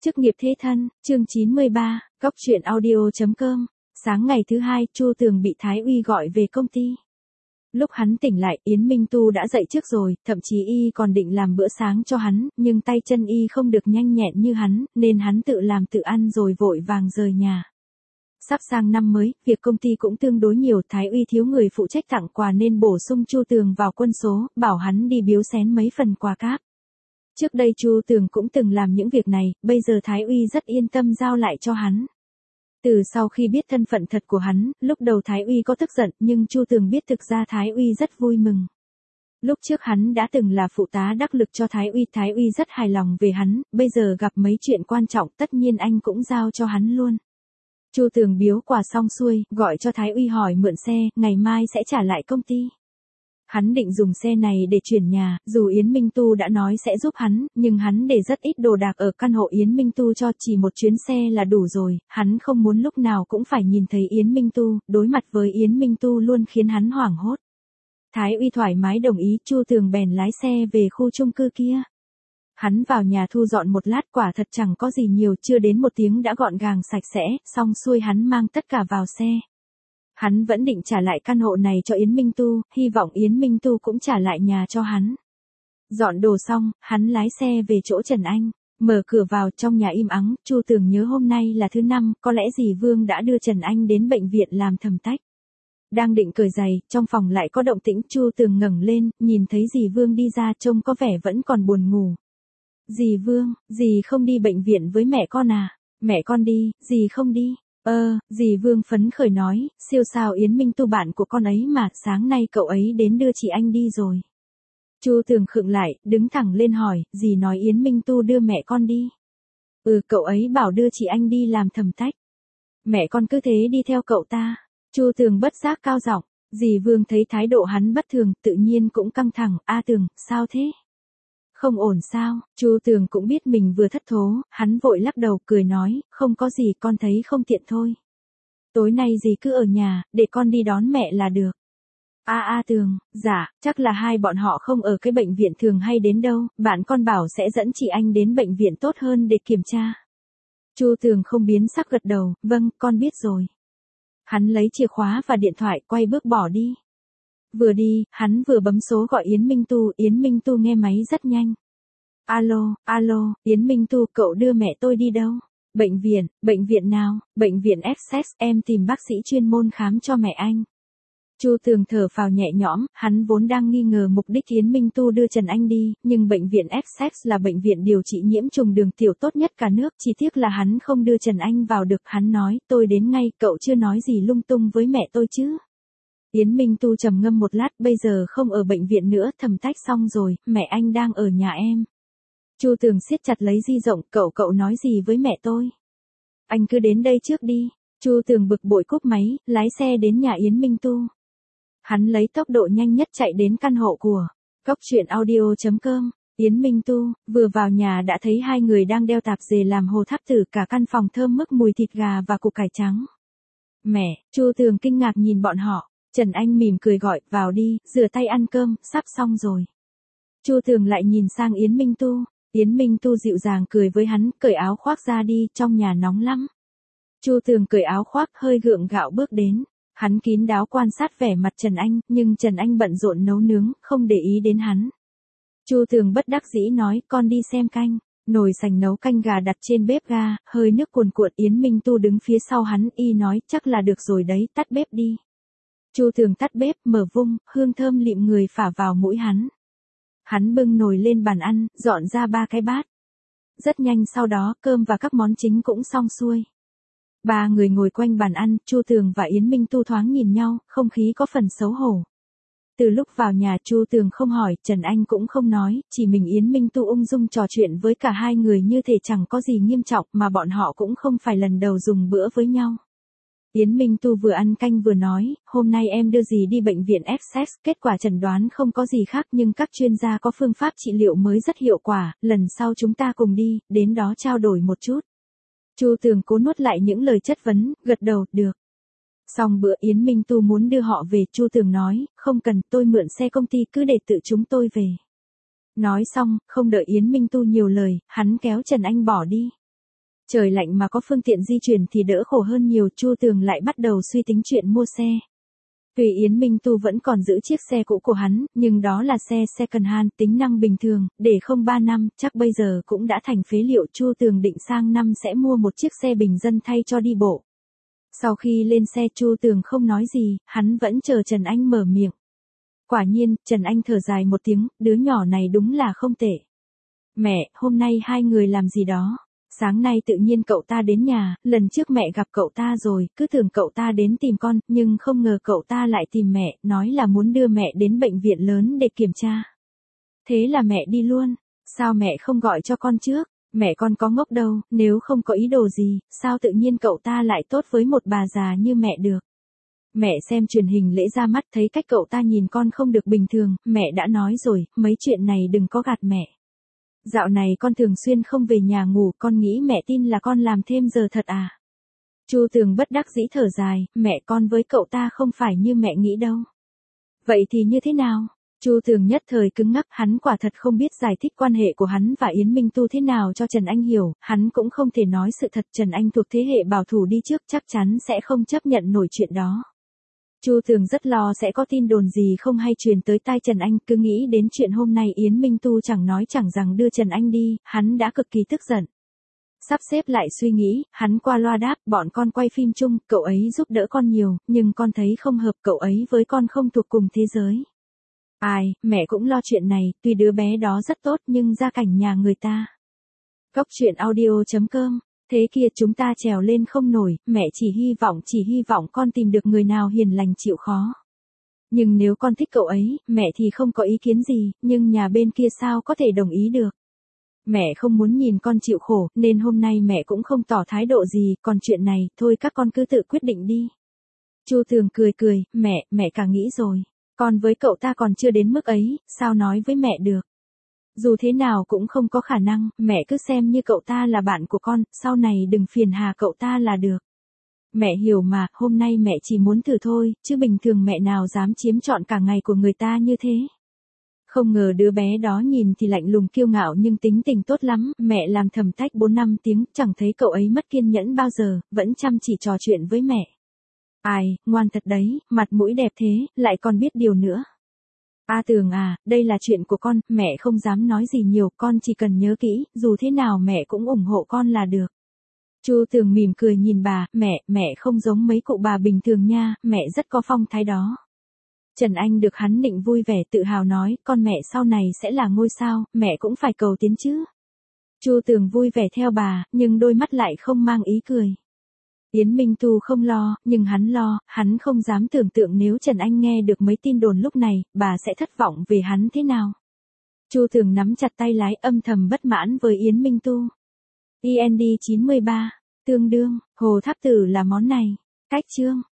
Chức nghiệp thế thân, chương 93, Góc truyện audio.com. Sáng ngày thứ hai, Chu Tường bị Thái Uy gọi về công ty. Lúc hắn tỉnh lại, Yến Minh Tu đã dậy trước rồi, thậm chí y còn định làm bữa sáng cho hắn, nhưng tay chân y không được nhanh nhẹn như hắn, nên hắn tự làm tự ăn rồi vội vàng rời nhà. Sắp sang năm mới, việc công ty cũng tương đối nhiều, Thái Uy thiếu người phụ trách tặng quà nên bổ sung Chu Tường vào quân số, bảo hắn đi biếu xén mấy phần quà cáp. Trước đây Chu Tường cũng từng làm những việc này, bây giờ Thái Uy rất yên tâm giao lại cho hắn. Từ sau khi biết thân phận thật của hắn, lúc đầu Thái Uy có tức giận, nhưng Chu Tường biết thực ra Thái Uy rất vui mừng. Lúc trước hắn đã từng là phụ tá đắc lực cho Thái Uy rất hài lòng về hắn, bây giờ gặp mấy chuyện quan trọng tất nhiên anh cũng giao cho hắn luôn. Chu Tường biếu quà xong xuôi, gọi cho Thái Uy hỏi mượn xe, ngày mai sẽ trả lại công ty. Hắn định dùng xe này để chuyển nhà, dù Yến Minh Tu đã nói sẽ giúp hắn, nhưng hắn để rất ít đồ đạc ở căn hộ Yến Minh Tu cho, chỉ một chuyến xe là đủ rồi, hắn không muốn lúc nào cũng phải nhìn thấy Yến Minh Tu, đối mặt với Yến Minh Tu luôn khiến hắn hoảng hốt. Thái Uy thoải mái đồng ý, Chu Tường bèn lái xe về khu chung cư kia. Hắn vào nhà thu dọn một lát, quả thật chẳng có gì nhiều, chưa đến một tiếng đã gọn gàng sạch sẽ, xong xuôi hắn mang tất cả vào xe. Hắn vẫn định trả lại căn hộ này cho Yến Minh Tu, hy vọng Yến Minh Tu cũng trả lại nhà cho hắn. Dọn đồ xong, hắn lái xe về chỗ Trần Anh, mở cửa vào, trong nhà im ắng. Chu Tường nhớ hôm nay là thứ năm, có lẽ dì Vương đã đưa Trần Anh đến bệnh viện làm thẩm tách. Đang định cởi giày, trong phòng lại có động tĩnh, Chu Tường ngẩng lên, nhìn thấy dì Vương đi ra, trông có vẻ vẫn còn buồn ngủ. Dì Vương, dì không đi bệnh viện với mẹ con à? Mẹ con đi, dì không đi. Dì Vương phấn khởi nói, siêu sao Yến Minh Tu bạn của con ấy mà, sáng nay cậu ấy đến đưa chị anh đi rồi. Chu Tường khựng lại, đứng thẳng lên hỏi, dì nói Yến Minh Tu đưa mẹ con đi. Cậu ấy bảo đưa chị anh đi làm thẩm tách. Mẹ con cứ thế đi theo cậu ta. Chu Tường bất giác cao giọng. Dì Vương thấy thái độ hắn bất thường, tự nhiên cũng căng thẳng. Tường, sao thế? Không ổn sao? Chu Tường cũng biết mình vừa thất thố, hắn vội lắc đầu, cười nói, không có gì, con thấy không tiện thôi. Tối nay dì cứ ở nhà, để con đi đón mẹ là được. Tường, dạ, chắc là hai bọn họ không ở cái bệnh viện thường hay đến đâu, bạn con bảo sẽ dẫn chị anh đến bệnh viện tốt hơn để kiểm tra. Chu Tường không biến sắc gật đầu, vâng, con biết rồi. Hắn lấy chìa khóa và điện thoại, quay bước bỏ đi. Vừa đi, hắn vừa bấm số gọi Yến Minh Tu nghe máy rất nhanh. Alo, Yến Minh Tu, cậu đưa mẹ tôi đi đâu? Bệnh viện nào? Bệnh viện Essex, em tìm bác sĩ chuyên môn khám cho mẹ anh. Chu Tường thở phào nhẹ nhõm, hắn vốn đang nghi ngờ mục đích Yến Minh Tu đưa Trần Anh đi, nhưng bệnh viện Essex là bệnh viện điều trị nhiễm trùng đường tiểu tốt nhất cả nước, chỉ tiếc là hắn không đưa Trần Anh vào được, hắn nói, tôi đến ngay, cậu chưa nói gì lung tung với mẹ tôi chứ. Yến Minh Tu trầm ngâm một lát, bây giờ không ở bệnh viện nữa, thẩm tách xong rồi, mẹ anh đang ở nhà em. Chu Tường siết chặt lấy di động, cậu nói gì với mẹ tôi? Anh cứ đến đây trước đi. Chu Tường bực bội cúp máy, lái xe đến nhà Yến Minh Tu. Hắn lấy tốc độ nhanh nhất chạy đến căn hộ của Góc truyện audio.com. Yến Minh Tu vừa vào nhà đã thấy hai người đang đeo tạp dề làm hồ tháp tử, cả căn phòng thơm mức mùi thịt gà và củ cải trắng. Mẹ, Chu Tường kinh ngạc nhìn bọn họ. Trần Anh mỉm cười gọi, vào đi, rửa tay ăn cơm, sắp xong rồi. Chu Tường lại nhìn sang Yến Minh Tu. Yến Minh Tu dịu dàng cười với hắn, cởi áo khoác ra đi, trong nhà nóng lắm. Chu Tường cởi áo khoác, hơi gượng gạo bước đến. Hắn kín đáo quan sát vẻ mặt Trần Anh, nhưng Trần Anh bận rộn nấu nướng, không để ý đến hắn. Chu Tường bất đắc dĩ nói, con đi xem canh. Nồi sành nấu canh gà đặt trên bếp ga, hơi nước cuồn cuộn. Yến Minh Tu đứng phía sau hắn, y nói, chắc là được rồi đấy, tắt bếp đi. Chu Tường tắt bếp, mở vung, hương thơm lịm người phả vào mũi hắn. Hắn bưng nồi lên bàn ăn, dọn ra 3 cái bát. Rất nhanh sau đó, cơm và các món chính cũng xong xuôi. 3 người ngồi quanh bàn ăn, Chu Tường và Yến Minh Tu thoáng nhìn nhau, không khí có phần xấu hổ. Từ lúc vào nhà, Chu Tường không hỏi, Trần Anh cũng không nói, chỉ mình Yến Minh Tu ung dung trò chuyện với cả hai người như thể chẳng có gì nghiêm trọng, mà bọn họ cũng không phải lần đầu dùng bữa với nhau. Yến Minh Tu vừa ăn canh vừa nói, hôm nay em đưa dì đi bệnh viện Essex, kết quả chẩn đoán không có gì khác, nhưng các chuyên gia có phương pháp trị liệu mới rất hiệu quả, lần sau chúng ta cùng đi, đến đó trao đổi một chút. Chu Tường cố nuốt lại những lời chất vấn, gật đầu, được. Xong bữa Yến Minh Tu muốn đưa họ về, Chu Tường nói, không cần, tôi mượn xe công ty, cứ để tự chúng tôi về. Nói xong, không đợi Yến Minh Tu nhiều lời, hắn kéo Trần Anh bỏ đi. Trời lạnh mà có phương tiện di chuyển thì đỡ khổ hơn nhiều, Chu Tường lại bắt đầu suy tính chuyện mua xe. Tuy Yến Minh Tu vẫn còn giữ chiếc xe cũ của hắn, nhưng đó là xe second hand, tính năng bình thường, để không 3 năm, chắc bây giờ cũng đã thành phế liệu. Chu Tường định sang năm sẽ mua một chiếc xe bình dân thay cho đi bộ. Sau khi lên xe Chu Tường không nói gì, hắn vẫn chờ Trần Anh mở miệng. Quả nhiên, Trần Anh thở dài một tiếng, đứa nhỏ này đúng là không tệ. Mẹ, hôm nay hai người làm gì đó? Sáng nay tự nhiên cậu ta đến nhà, lần trước mẹ gặp cậu ta rồi, cứ tưởng cậu ta đến tìm con, nhưng không ngờ cậu ta lại tìm mẹ, nói là muốn đưa mẹ đến bệnh viện lớn để kiểm tra. Thế là mẹ đi luôn, sao mẹ không gọi cho con trước? Mẹ con có ngốc đâu, nếu không có ý đồ gì, sao tự nhiên cậu ta lại tốt với một bà già như mẹ được? Mẹ xem truyền hình lễ ra mắt thấy cách cậu ta nhìn con không được bình thường, mẹ đã nói rồi, mấy chuyện này đừng có gạt mẹ. Dạo này con thường xuyên không về nhà ngủ, con nghĩ mẹ tin là con làm thêm giờ thật à? Chu Tường bất đắc dĩ thở dài, mẹ con với cậu ta không phải như mẹ nghĩ đâu. Vậy thì như thế nào? Chu Tường nhất thời cứng ngắc, hắn quả thật không biết giải thích quan hệ của hắn và Yến Minh Tu thế nào cho Trần Anh hiểu, hắn cũng không thể nói sự thật. Trần Anh thuộc thế hệ bảo thủ đi trước, chắc chắn sẽ không chấp nhận nổi chuyện đó. Chu Tường rất lo sẽ có tin đồn gì không hay truyền tới tai Trần Anh, cứ nghĩ đến chuyện hôm nay Yến Minh Tu chẳng nói chẳng rằng đưa Trần Anh đi, hắn đã cực kỳ tức giận. Sắp xếp lại suy nghĩ, hắn qua loa đáp, bọn con quay phim chung, cậu ấy giúp đỡ con nhiều, nhưng con thấy không hợp, cậu ấy với con không thuộc cùng thế giới. Ai, mẹ cũng lo chuyện này, tuy đứa bé đó rất tốt nhưng gia cảnh nhà người ta. Cóc truyện audio.com. Thế kia chúng ta trèo lên không nổi, mẹ chỉ hy vọng con tìm được người nào hiền lành chịu khó. Nhưng nếu con thích cậu ấy, mẹ thì không có ý kiến gì, nhưng nhà bên kia sao có thể đồng ý được. Mẹ không muốn nhìn con chịu khổ, nên hôm nay mẹ cũng không tỏ thái độ gì, còn chuyện này, thôi các con cứ tự quyết định đi. Chu Tường cười, mẹ cả nghĩ rồi. Con với cậu ta còn chưa đến mức ấy, sao nói với mẹ được. Dù thế nào cũng không có khả năng, mẹ cứ xem như cậu ta là bạn của con, sau này đừng phiền hà cậu ta là được. Mẹ hiểu mà, hôm nay mẹ chỉ muốn thử thôi, chứ bình thường mẹ nào dám chiếm trọn cả ngày của người ta như thế. Không ngờ đứa bé đó nhìn thì lạnh lùng kiêu ngạo nhưng tính tình tốt lắm, mẹ làm thầm tách 4-5 tiếng, chẳng thấy cậu ấy mất kiên nhẫn bao giờ, vẫn chăm chỉ trò chuyện với mẹ. Ai, ngoan thật đấy, mặt mũi đẹp thế, lại còn biết điều nữa. Tường à, đây là chuyện của con, mẹ không dám nói gì nhiều, con chỉ cần nhớ kỹ, dù thế nào mẹ cũng ủng hộ con là được. Chu Tường mỉm cười nhìn bà, mẹ không giống mấy cụ bà bình thường nha, mẹ rất có phong thái đó. Trần Anh được hắn định vui vẻ tự hào nói, con mẹ sau này sẽ là ngôi sao, mẹ cũng phải cầu tiến chứ. Chu Tường vui vẻ theo bà, nhưng đôi mắt lại không mang ý cười. Yến Minh Tu không lo, nhưng hắn lo, hắn không dám tưởng tượng nếu Trần Anh nghe được mấy tin đồn lúc này, bà sẽ thất vọng về hắn thế nào. Chu Tường nắm chặt tay lái, âm thầm bất mãn với Yến Minh Tu. IND 93, tương đương, Hồ Tháp Tử là món này. Cách chương